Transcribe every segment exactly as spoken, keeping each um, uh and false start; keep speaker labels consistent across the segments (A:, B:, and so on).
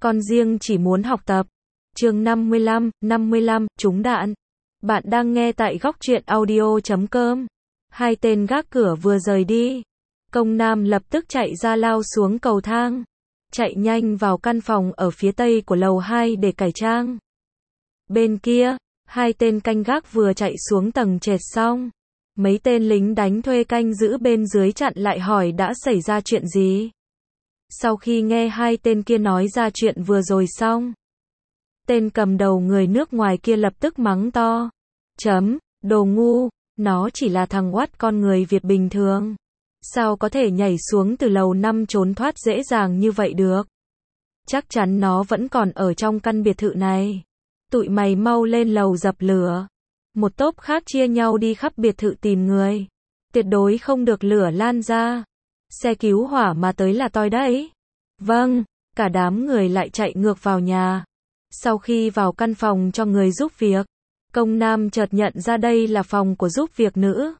A: con riêng chỉ muốn học tập. Chương năm mươi lăm, năm mươi lăm, trúng đạn. Bạn đang nghe tại góc truyện audio chấm com. Hai tên gác cửa vừa rời đi. Công Nam lập tức chạy ra lao xuống cầu thang. Chạy nhanh vào căn phòng ở phía tây của lầu hai để cải trang. Bên kia, hai tên canh gác vừa chạy xuống tầng trệt xong. Mấy tên lính đánh thuê canh giữ bên dưới chặn lại hỏi đã xảy ra chuyện gì. Sau khi nghe hai tên kia nói ra chuyện vừa rồi xong, tên cầm đầu người nước ngoài kia lập tức mắng to. Chấm, đồ ngu, nó chỉ là thằng oắt con người Việt bình thường. Sao có thể nhảy xuống từ lầu năm trốn thoát dễ dàng như vậy được? Chắc chắn nó vẫn còn ở trong căn biệt thự này. Tụi mày mau lên lầu dập lửa. Một tốp khác chia nhau đi khắp biệt thự tìm người. Tuyệt đối không được lửa lan ra. Xe cứu hỏa mà tới là toi đấy. Vâng, cả đám người lại chạy ngược vào nhà. Sau khi vào căn phòng cho người giúp việc, Công Nam chợt nhận ra đây là phòng của giúp việc nữ.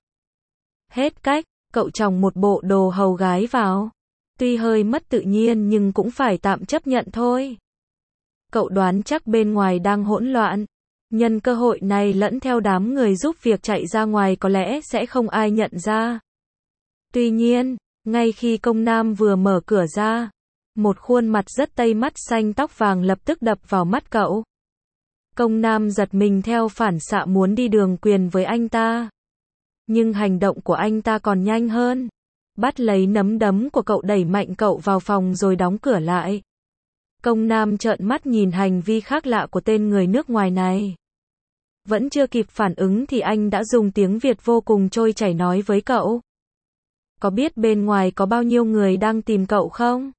A: Hết cách, cậu chòng một bộ đồ hầu gái vào. Tuy hơi mất tự nhiên nhưng cũng phải tạm chấp nhận thôi. Cậu đoán chắc bên ngoài đang hỗn loạn. Nhân cơ hội này lẫn theo đám người giúp việc chạy ra ngoài có lẽ sẽ không ai nhận ra. Tuy nhiên, ngay khi Công Nam vừa mở cửa ra, một khuôn mặt rất tây mắt xanh tóc vàng lập tức đập vào mắt cậu. Công Nam giật mình theo phản xạ muốn đi đường quyền với anh ta. Nhưng hành động của anh ta còn nhanh hơn. Bắt lấy nắm đấm của cậu đẩy mạnh cậu vào phòng rồi đóng cửa lại. Công Nam trợn mắt nhìn hành vi khác lạ của tên người nước ngoài này. Vẫn chưa kịp phản ứng thì anh đã dùng tiếng Việt vô cùng trôi chảy nói với cậu. Có biết bên ngoài có bao nhiêu người đang tìm cậu không?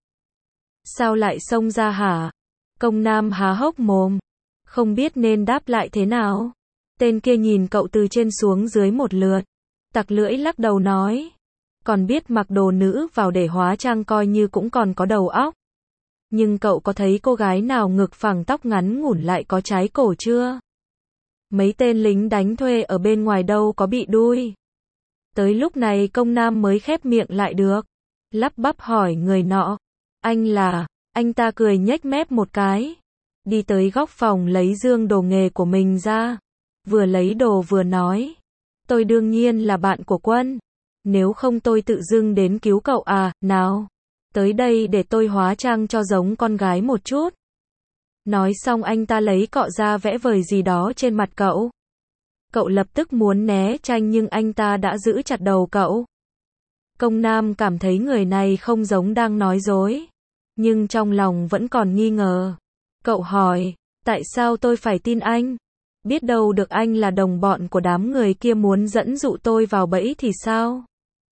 A: Sao lại xông ra hả? Công Nam há hốc mồm. Không biết nên đáp lại thế nào. Tên kia nhìn cậu từ trên xuống dưới một lượt. Tặc lưỡi lắc đầu nói. Còn biết mặc đồ nữ vào để hóa trang coi như cũng còn có đầu óc. Nhưng cậu có thấy cô gái nào ngực phẳng tóc ngắn ngủn lại có trái cổ chưa? Mấy tên lính đánh thuê ở bên ngoài đâu có bị đuôi. Tới lúc này Công Nam mới khép miệng lại được. Lắp bắp hỏi người nọ. Anh là, anh ta cười nhếch mép một cái. Đi tới góc phòng lấy dương đồ nghề của mình ra. Vừa lấy đồ vừa nói. Tôi đương nhiên là bạn của Quân. Nếu không tôi tự dưng đến cứu cậu à, nào. Tới đây để tôi hóa trang cho giống con gái một chút. Nói xong anh ta lấy cọ ra vẽ vời gì đó trên mặt cậu. Cậu lập tức muốn né tránh nhưng anh ta đã giữ chặt đầu cậu. Công Nam cảm thấy người này không giống đang nói dối. Nhưng trong lòng vẫn còn nghi ngờ. Cậu hỏi, tại sao tôi phải tin anh? Biết đâu được anh là đồng bọn của đám người kia muốn dẫn dụ tôi vào bẫy thì sao?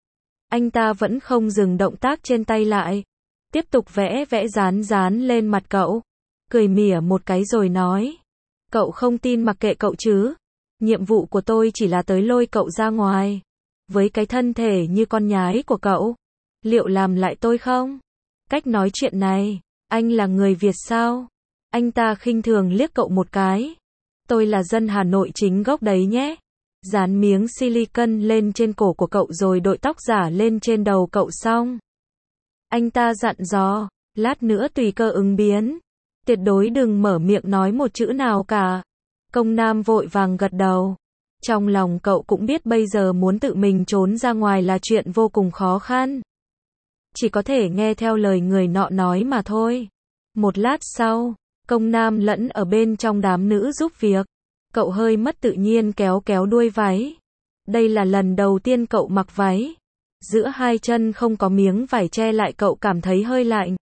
A: Anh ta vẫn không dừng động tác trên tay lại. Tiếp tục vẽ vẽ dán dán lên mặt cậu. Cười mỉa một cái rồi nói. Cậu không tin mặc kệ cậu chứ. Nhiệm vụ của tôi chỉ là tới lôi cậu ra ngoài. Với cái thân thể như con nhái của cậu. Liệu làm lại tôi không? Cách nói chuyện này. Anh là người Việt sao? Anh ta khinh thường liếc cậu một cái. Tôi là dân Hà Nội chính gốc đấy nhé. Dán miếng silicon lên trên cổ của cậu rồi đội tóc giả lên trên đầu cậu xong. Anh ta dặn dò. Lát nữa tùy cơ ứng biến. Tuyệt đối đừng mở miệng nói một chữ nào cả. Công Nam vội vàng gật đầu. Trong lòng cậu cũng biết bây giờ muốn tự mình trốn ra ngoài là chuyện vô cùng khó khăn. Chỉ có thể nghe theo lời người nọ nói mà thôi. Một lát sau, Công Nam lẫn ở bên trong đám nữ giúp việc. Cậu hơi mất tự nhiên kéo kéo đuôi váy. Đây là lần đầu tiên cậu mặc váy. Giữa hai chân không có miếng vải che lại cậu cảm thấy hơi lạnh.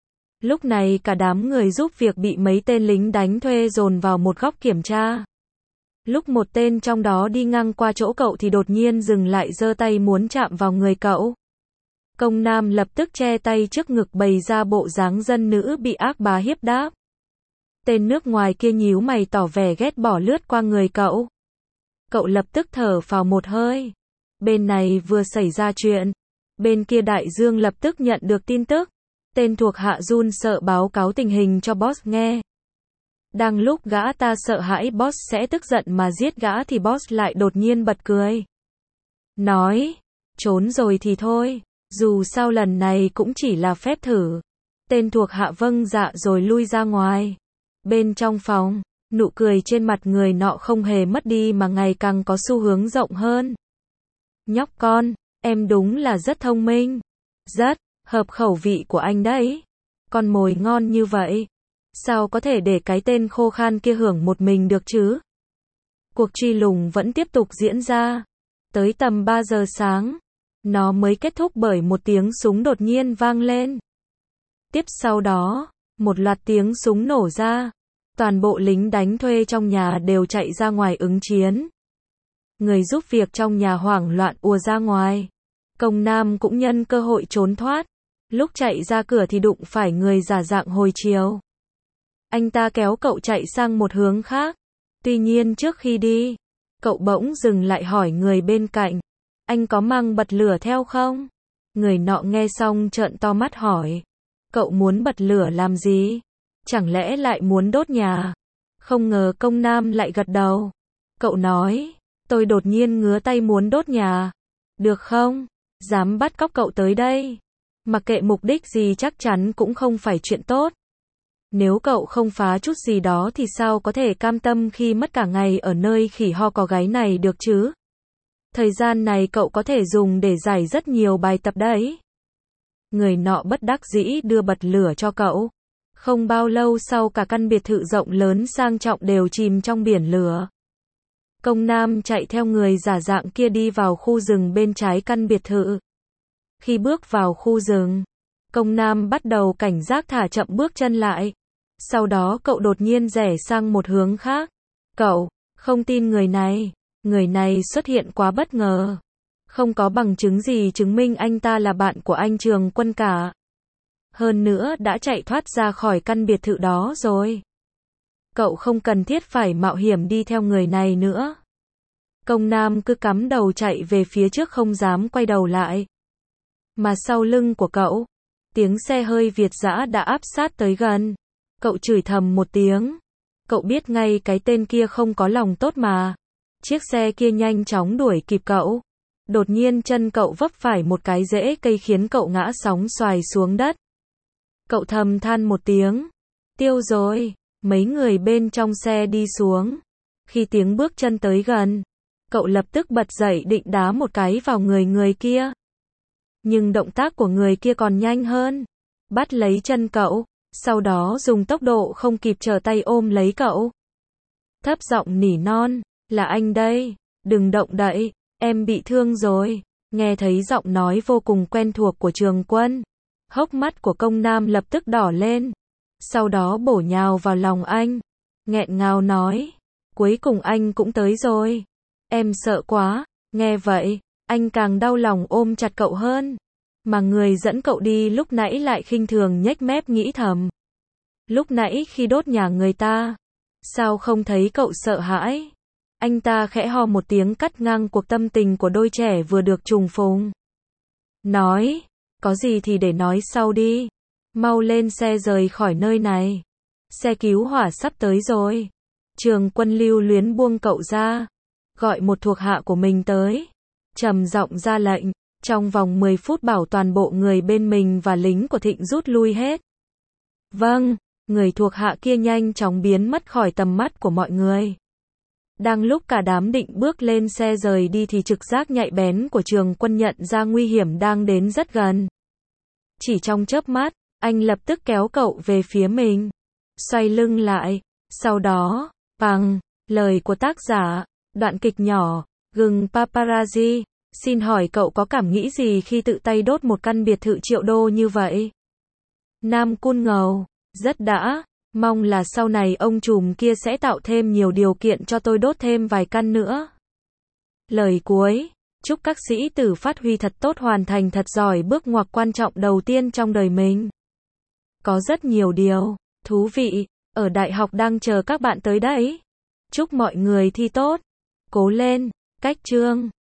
A: Lúc này cả đám người giúp việc bị mấy tên lính đánh thuê dồn vào một góc kiểm tra. Lúc một tên trong đó đi ngang qua chỗ cậu thì đột nhiên dừng lại giơ tay muốn chạm vào người cậu. Công Nam lập tức che tay trước ngực bày ra bộ dáng dân nữ bị ác bá hiếp đáp. Tên nước ngoài kia nhíu mày tỏ vẻ ghét bỏ lướt qua người cậu. Cậu lập tức thở phào một hơi. Bên này vừa xảy ra chuyện. Bên kia đại dương lập tức nhận được tin tức. Tên thuộc hạ run sợ báo cáo tình hình cho boss nghe. Đang lúc gã ta sợ hãi boss sẽ tức giận mà giết gã thì boss lại đột nhiên bật cười. Nói, trốn rồi thì thôi, dù sao lần này cũng chỉ là phép thử. Tên thuộc hạ vâng dạ rồi lui ra ngoài. Bên trong phòng, nụ cười trên mặt người nọ không hề mất đi mà ngày càng có xu hướng rộng hơn. Nhóc con, em đúng là rất thông minh. Rất hợp khẩu vị của anh đấy. Con mồi ngon như vậy. Sao có thể để cái tên khô khan kia hưởng một mình được chứ? Cuộc truy lùng vẫn tiếp tục diễn ra. Tới tầm ba giờ sáng, nó mới kết thúc bởi một tiếng súng đột nhiên vang lên. Tiếp sau đó, một loạt tiếng súng nổ ra. Toàn bộ lính đánh thuê trong nhà đều chạy ra ngoài ứng chiến. Người giúp việc trong nhà hoảng loạn ùa ra ngoài. Công Nam cũng nhân cơ hội trốn thoát. Lúc chạy ra cửa thì đụng phải người giả dạng hồi chiều. Anh ta kéo cậu chạy sang một hướng khác. Tuy nhiên trước khi đi, cậu bỗng dừng lại hỏi người bên cạnh. Anh có mang bật lửa theo không? Người nọ nghe xong trợn to mắt hỏi. Cậu muốn bật lửa làm gì? Chẳng lẽ lại muốn đốt nhà? Không ngờ Công Nam lại gật đầu. Cậu nói, tôi đột nhiên ngứa tay muốn đốt nhà. Được không? Dám bắt cóc cậu tới đây. Mặc kệ mục đích gì chắc chắn cũng không phải chuyện tốt. Nếu cậu không phá chút gì đó thì sao có thể cam tâm khi mất cả ngày ở nơi khỉ ho có gáy này được chứ? Thời gian này cậu có thể dùng để giải rất nhiều bài tập đấy. Người nọ bất đắc dĩ đưa bật lửa cho cậu. Không bao lâu sau cả căn biệt thự rộng lớn sang trọng đều chìm trong biển lửa. Công Nam chạy theo người giả dạng kia đi vào khu rừng bên trái căn biệt thự. Khi bước vào khu rừng, Công Nam bắt đầu cảnh giác thả chậm bước chân lại. Sau đó cậu đột nhiên rẽ sang một hướng khác. Cậu không tin người này. Người này xuất hiện quá bất ngờ. Không có bằng chứng gì chứng minh anh ta là bạn của anh Trường Quân cả. Hơn nữa đã chạy thoát ra khỏi căn biệt thự đó rồi. Cậu không cần thiết phải mạo hiểm đi theo người này nữa. Công Nam cứ cắm đầu chạy về phía trước không dám quay đầu lại. Mà sau lưng của cậu, tiếng xe hơi Việt dã đã áp sát tới gần. Cậu chửi thầm một tiếng. Cậu biết ngay cái tên kia không có lòng tốt mà. Chiếc xe kia nhanh chóng đuổi kịp cậu. Đột nhiên chân cậu vấp phải một cái rễ cây khiến cậu ngã sóng xoài xuống đất. Cậu thầm than một tiếng. Tiêu rồi. Mấy người bên trong xe đi xuống. Khi tiếng bước chân tới gần, cậu lập tức bật dậy định đá một cái vào người người kia. Nhưng động tác của người kia còn nhanh hơn. Bắt lấy chân cậu, sau đó dùng tốc độ không kịp trở tay ôm lấy cậu. Thấp giọng nỉ non, là anh đây, đừng động đậy, em bị thương rồi. Nghe thấy giọng nói vô cùng quen thuộc của Trường Quân. Hốc mắt của Công Nam lập tức đỏ lên. Sau đó bổ nhào vào lòng anh. Nghẹn ngào nói, cuối cùng anh cũng tới rồi. Em sợ quá. Nghe vậy, anh càng đau lòng ôm chặt cậu hơn. Mà người dẫn cậu đi lúc nãy lại khinh thường nhếch mép nghĩ thầm. Lúc nãy khi đốt nhà người ta, sao không thấy cậu sợ hãi? Anh ta khẽ ho một tiếng cắt ngang cuộc tâm tình của đôi trẻ vừa được trùng phùng. Nói, có gì thì để nói sau đi. Mau lên xe rời khỏi nơi này. Xe cứu hỏa sắp tới rồi. Trường Quân lưu luyến buông cậu ra. Gọi một thuộc hạ của mình tới. Trầm giọng ra lệnh. Trong vòng mười phút bảo toàn bộ người bên mình và lính của Thịnh rút lui hết. Vâng, người thuộc hạ kia nhanh chóng biến mất khỏi tầm mắt của mọi người. Đang lúc cả đám định bước lên xe rời đi thì trực giác nhạy bén của Trường Quân nhận ra nguy hiểm đang đến rất gần. Chỉ trong chớp mắt, anh lập tức kéo cậu về phía mình. Xoay lưng lại. Sau đó, bằng lời của tác giả, đoạn kịch nhỏ, gừng paparazzi. Xin hỏi cậu có cảm nghĩ gì khi tự tay đốt một căn biệt thự triệu đô như vậy? Nam Cun ngầu, rất đã, mong là sau này ông trùm kia sẽ tạo thêm nhiều điều kiện cho tôi đốt thêm vài căn nữa. Lời cuối, chúc các sĩ tử phát huy thật tốt, hoàn thành thật giỏi bước ngoặt quan trọng đầu tiên trong đời mình. Có rất nhiều điều thú vị ở đại học đang chờ các bạn tới đấy. Chúc mọi người thi tốt. Cố lên, cách chương.